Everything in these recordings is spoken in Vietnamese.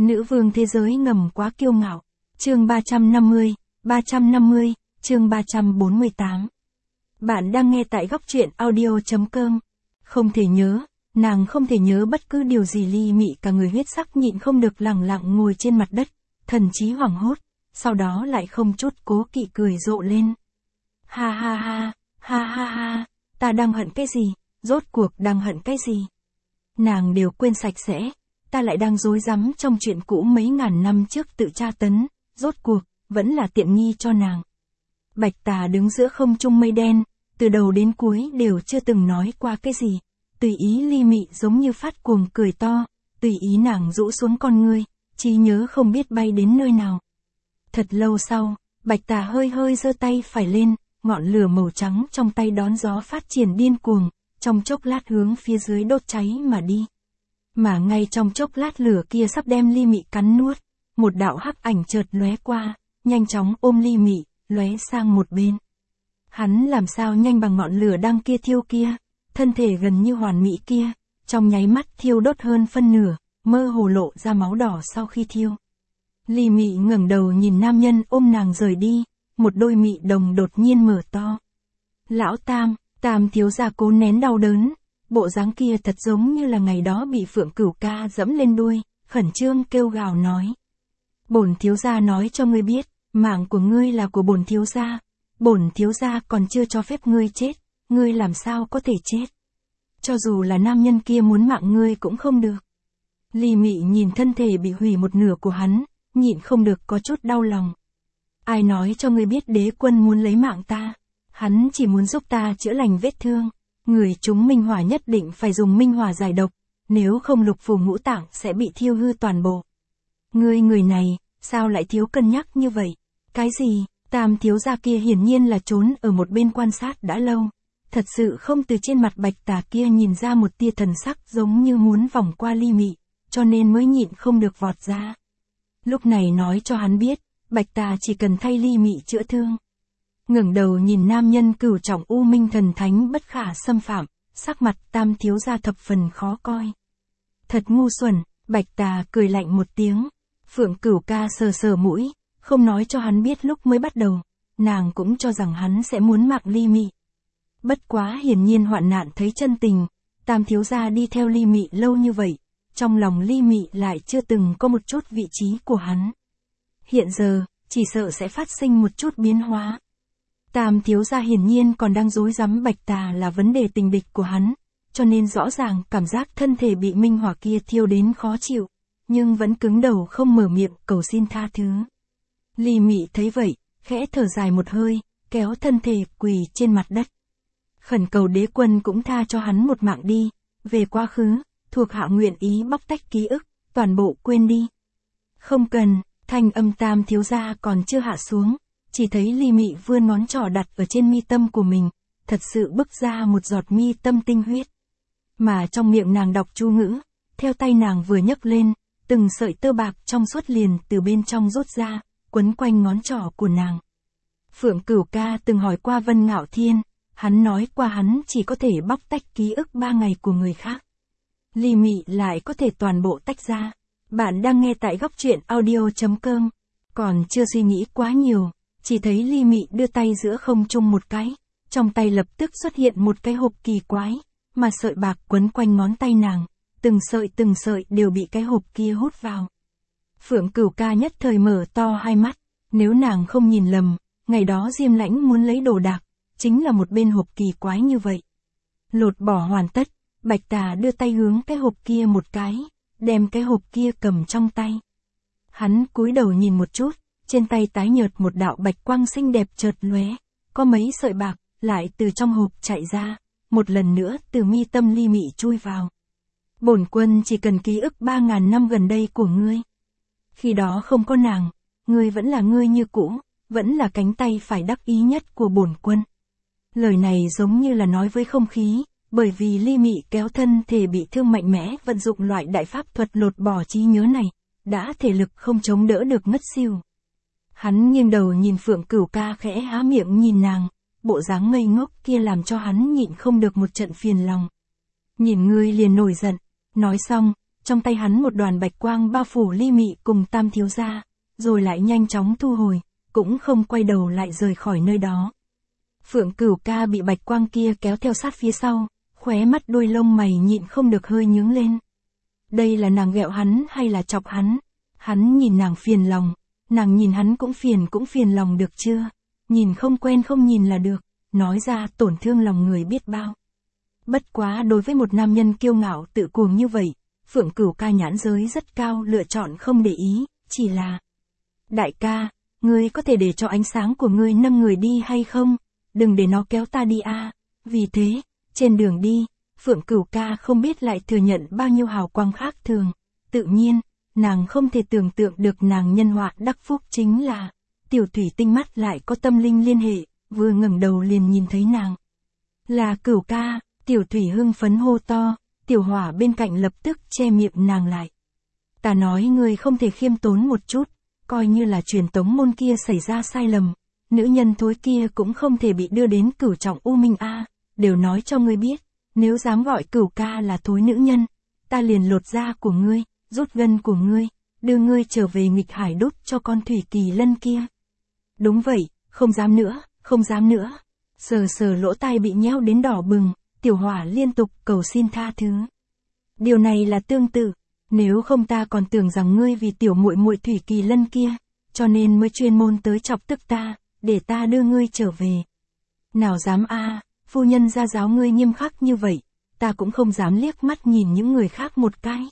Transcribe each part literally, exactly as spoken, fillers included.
Nữ vương thế giới ngầm quá kiêu ngạo. Chương ba trăm năm mươi, ba trăm năm mươi, chương ba trăm bốn mươi tám. Bạn đang nghe tại góc truyện audio.com. Không thể nhớ, nàng không thể nhớ bất cứ điều gì. Ly Mị cả người huyết sắc nhịn không được lẳng lặng ngồi trên mặt đất, thần trí hoảng hốt, sau đó lại không chút cố kỵ cười rộ lên. Ha ha ha, ha ha ha, ta đang hận cái gì, rốt cuộc đang hận cái gì? Nàng đều quên sạch sẽ, ta lại đang rối rắm trong chuyện cũ mấy ngàn năm trước tự tra tấn, rốt cuộc, vẫn là tiện nghi cho nàng. Bạch Tà đứng giữa không trung mây đen, từ đầu đến cuối đều chưa từng nói qua cái gì, tùy ý Ly Mị giống như phát cuồng cười to, tùy ý nàng rũ xuống con ngươi, trí nhớ không biết bay đến nơi nào. Thật lâu sau, Bạch Tà hơi hơi giơ tay phải lên, ngọn lửa màu trắng trong tay đón gió phát triển điên cuồng, trong chốc lát hướng phía dưới đốt cháy mà đi. Mà ngay trong chốc lát lửa kia sắp đem Ly Mị cắn nuốt, một đạo hắc ảnh chợt lóe qua, nhanh chóng ôm Ly Mị, lóe sang một bên. Hắn làm sao nhanh bằng ngọn lửa đang kia thiêu kia, thân thể gần như hoàn mỹ kia, trong nháy mắt thiêu đốt hơn phân nửa, mơ hồ lộ ra máu đỏ sau khi thiêu. Ly Mị ngẩng đầu nhìn nam nhân ôm nàng rời đi, một đôi mị đồng đột nhiên mở to. Lão Tam, Tam thiếu gia cố nén đau đớn, bộ dáng kia thật giống như là ngày đó bị Phượng Cửu Ca dẫm lên đuôi, khẩn trương kêu gào nói. Bổn thiếu gia nói cho ngươi biết, mạng của ngươi là của bổn thiếu gia, bổn thiếu gia còn chưa cho phép ngươi chết, ngươi làm sao có thể chết? Cho dù là nam nhân kia muốn mạng ngươi cũng không được. Ly Mị nhìn thân thể bị hủy một nửa của hắn, nhịn không được có chút đau lòng. Ai nói cho ngươi biết đế quân muốn lấy mạng ta? Hắn chỉ muốn giúp ta chữa lành vết thương. Người chúng minh hỏa nhất định phải dùng minh hỏa giải độc, nếu không lục phủ ngũ tạng sẽ bị thiêu hư toàn bộ. Ngươi người này, sao lại thiếu cân nhắc như vậy? Cái gì? Tam thiếu gia kia hiển nhiên là trốn ở một bên quan sát đã lâu. Thật sự không từ trên mặt Bạch Tà kia nhìn ra một tia thần sắc giống như muốn vòng qua Ly Mị, cho nên mới nhịn không được vọt ra. Lúc này nói cho hắn biết, Bạch Tà chỉ cần thay Ly Mị chữa thương. Ngẩng đầu nhìn nam nhân cửu trọng u minh thần thánh bất khả xâm phạm, sắc mặt Tam thiếu gia thập phần khó coi. Thật ngu xuẩn, Bạch Tà cười lạnh một tiếng. Phượng Cửu Ca sờ sờ mũi, không nói cho hắn biết lúc mới bắt đầu, nàng cũng cho rằng hắn sẽ muốn mạng Ly Mị. Bất quá hiển nhiên hoạn nạn thấy chân tình, Tam thiếu gia đi theo Ly Mị lâu như vậy, trong lòng Ly Mị lại chưa từng có một chút vị trí của hắn. Hiện giờ, chỉ sợ sẽ phát sinh một chút biến hóa. Tam thiếu gia hiển nhiên còn đang rối rắm Bạch Tà là vấn đề tình địch của hắn, cho nên rõ ràng cảm giác thân thể bị minh hỏa kia thiêu đến khó chịu, nhưng vẫn cứng đầu không mở miệng cầu xin tha thứ. Ly Mị thấy vậy, khẽ thở dài một hơi, kéo thân thể quỳ trên mặt đất. Khẩn cầu đế quân cũng tha cho hắn một mạng đi, về quá khứ, thuộc hạ nguyện ý bóc tách ký ức, toàn bộ quên đi. Không cần, thanh âm Tam thiếu gia còn chưa hạ xuống. Chỉ thấy Ly Mị vươn ngón trỏ đặt ở trên mi tâm của mình, thật sự bức ra một giọt mi tâm tinh huyết. Mà trong miệng nàng đọc chú ngữ, theo tay nàng vừa nhấc lên, từng sợi tơ bạc trong suốt liền từ bên trong rút ra, quấn quanh ngón trỏ của nàng. Phượng Cửu Ca từng hỏi qua Vân Ngạo Thiên, hắn nói qua hắn chỉ có thể bóc tách ký ức ba ngày của người khác. Ly Mị lại có thể toàn bộ tách ra. Bạn đang nghe tại góc truyện audio.com, còn chưa suy nghĩ quá nhiều. Chỉ thấy Ly Mị đưa tay giữa không trung một cái, trong tay lập tức xuất hiện một cái hộp kỳ quái, mà sợi bạc quấn quanh ngón tay nàng, từng sợi từng sợi đều bị cái hộp kia hút vào. Phượng Cửu Ca nhất thời mở to hai mắt, nếu nàng không nhìn lầm, ngày đó Diêm Lãnh muốn lấy đồ đạc, chính là một bên hộp kỳ quái như vậy. Lột bỏ hoàn tất, Bạch Tà đưa tay hướng cái hộp kia một cái, đem cái hộp kia cầm trong tay. Hắn cúi đầu nhìn một chút. Trên tay tái nhợt một đạo bạch quang xinh đẹp chợt lóe, có mấy sợi bạc, lại từ trong hộp chạy ra, một lần nữa từ mi tâm Ly Mị chui vào. Bổn quân chỉ cần ký ức ba ngàn năm gần đây của ngươi. Khi đó không có nàng, ngươi vẫn là ngươi như cũ, vẫn là cánh tay phải đắc ý nhất của bổn quân. Lời này giống như là nói với không khí, bởi vì Ly Mị kéo thân thể bị thương mạnh mẽ vận dụng loại đại pháp thuật lột bỏ trí nhớ này, đã thể lực không chống đỡ được ngất xỉu. Hắn nghiêng đầu nhìn Phượng Cửu Ca khẽ há miệng nhìn nàng, bộ dáng ngây ngốc kia làm cho hắn nhịn không được một trận phiền lòng. Nhìn ngươi liền nổi giận, nói xong, trong tay hắn một đoàn bạch quang bao phủ Ly Mị cùng Tam thiếu gia, rồi lại nhanh chóng thu hồi, cũng không quay đầu lại rời khỏi nơi đó. Phượng Cửu Ca bị bạch quang kia kéo theo sát phía sau, khóe mắt đôi lông mày nhịn không được hơi nhướng lên. Đây là nàng ghẹo hắn hay là chọc hắn? Hắn nhìn nàng phiền lòng, nàng nhìn hắn cũng phiền cũng phiền lòng được chưa? Nhìn không quen không nhìn là được, nói ra tổn thương lòng người biết bao. Bất quá đối với một nam nhân kiêu ngạo tự cuồng như vậy, Phượng Cửu Ca nhãn giới rất cao, lựa chọn không để ý, chỉ là: đại ca, ngươi có thể để cho ánh sáng của ngươi nâng người đi hay không? Đừng để nó kéo ta đi a. Vì thế, trên đường đi, Phượng Cửu Ca không biết lại thừa nhận bao nhiêu hào quang khác thường. Tự nhiên, nàng không thể tưởng tượng được nàng nhân họa đắc phúc chính là Tiểu Thủy Tinh mắt lại có tâm linh liên hệ, vừa ngẩng đầu liền nhìn thấy nàng. Là Cửu Ca. Tiểu Thủy hưng phấn hô to, Tiểu Hỏa bên cạnh lập tức che miệng nàng lại. Ta nói ngươi không thể khiêm tốn một chút, coi như là truyền tống môn kia xảy ra sai lầm, nữ nhân thối kia cũng không thể bị đưa đến Cửu Trọng U Minh a. Đều nói cho ngươi biết, nếu dám gọi Cửu Ca là thối nữ nhân, ta liền lột da của ngươi, rút gân của ngươi, đưa ngươi trở về nghịch hải đốt cho con Thủy Kỳ Lân kia. Đúng vậy, không dám nữa, không dám nữa. Sờ sờ lỗ tai bị nheo đến đỏ bừng, Tiểu Hỏa liên tục cầu xin tha thứ. Điều này là tương tự, nếu không ta còn tưởng rằng ngươi vì tiểu muội muội Thủy Kỳ Lân kia, cho nên mới chuyên môn tới chọc tức ta, để ta đưa ngươi trở về. Nào dám a, phu nhân gia giáo ngươi nghiêm khắc như vậy, ta cũng không dám liếc mắt nhìn những người khác một cái.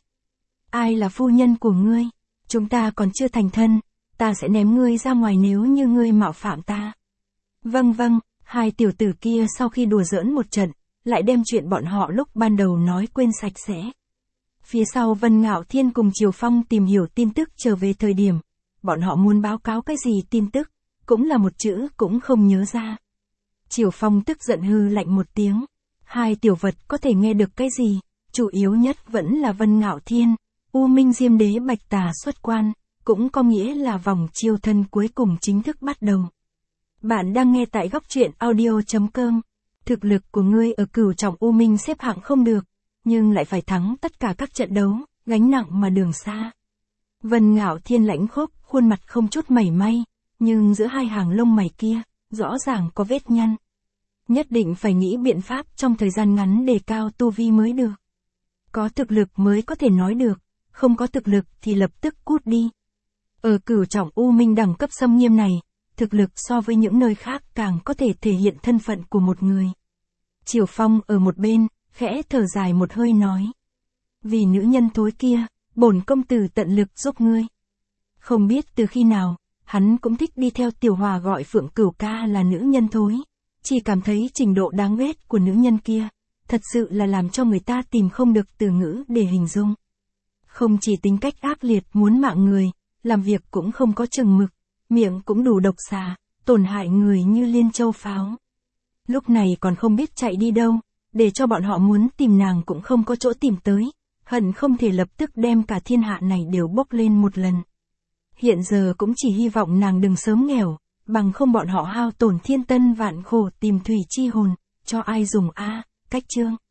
Ai là phu nhân của ngươi? Chúng ta còn chưa thành thân, ta sẽ ném ngươi ra ngoài nếu như ngươi mạo phạm ta. Vâng vâng, hai tiểu tử kia sau khi đùa giỡn một trận, lại đem chuyện bọn họ lúc ban đầu nói quên sạch sẽ. Phía sau Vân Ngạo Thiên cùng Triều Phong tìm hiểu tin tức trở về thời điểm, bọn họ muốn báo cáo cái gì tin tức, cũng là một chữ cũng không nhớ ra. Triều Phong tức giận hư lạnh một tiếng, hai tiểu vật có thể nghe được cái gì, chủ yếu nhất vẫn là Vân Ngạo Thiên, U Minh Diêm Đế Bạch Tà xuất quan, cũng có nghĩa là vòng chiêu thân cuối cùng chính thức bắt đầu. Bạn đang nghe tại góc truyện audio chấm com. Thực lực của ngươi ở Cửu Trọng U Minh xếp hạng không được, nhưng lại phải thắng tất cả các trận đấu, gánh nặng mà đường xa. Vân Ngạo Thiên lãnh khốc, khuôn mặt không chút mảy may, nhưng giữa hai hàng lông mày kia, rõ ràng có vết nhăn. Nhất định phải nghĩ biện pháp trong thời gian ngắn đề cao tu vi mới được. Có thực lực mới có thể nói được, không có thực lực thì lập tức cút đi. Ở Cửu Trọng U Minh đẳng cấp xâm nghiêm này, thực lực so với những nơi khác càng có thể thể hiện thân phận của một người. Triều Phong ở một bên, khẽ thở dài một hơi nói. Vì nữ nhân thối kia, bổn công tử tận lực giúp ngươi. Không biết từ khi nào, hắn cũng thích đi theo Tiểu Hòa gọi Phượng Cửu Ca là nữ nhân thối. Chỉ cảm thấy trình độ đáng ghét của nữ nhân kia, thật sự là làm cho người ta tìm không được từ ngữ để hình dung. Không chỉ tính cách ác liệt muốn mạng người, làm việc cũng không có chừng mực, miệng cũng đủ độc xà, tổn hại người như liên châu pháo. Lúc này còn không biết chạy đi đâu, để cho bọn họ muốn tìm nàng cũng không có chỗ tìm tới, hận không thể lập tức đem cả thiên hạ này đều bốc lên một lần. Hiện giờ cũng chỉ hy vọng nàng đừng sớm nghèo, bằng không bọn họ hao tổn thiên tân vạn khổ tìm thủy chi hồn, cho ai dùng a, cách chương.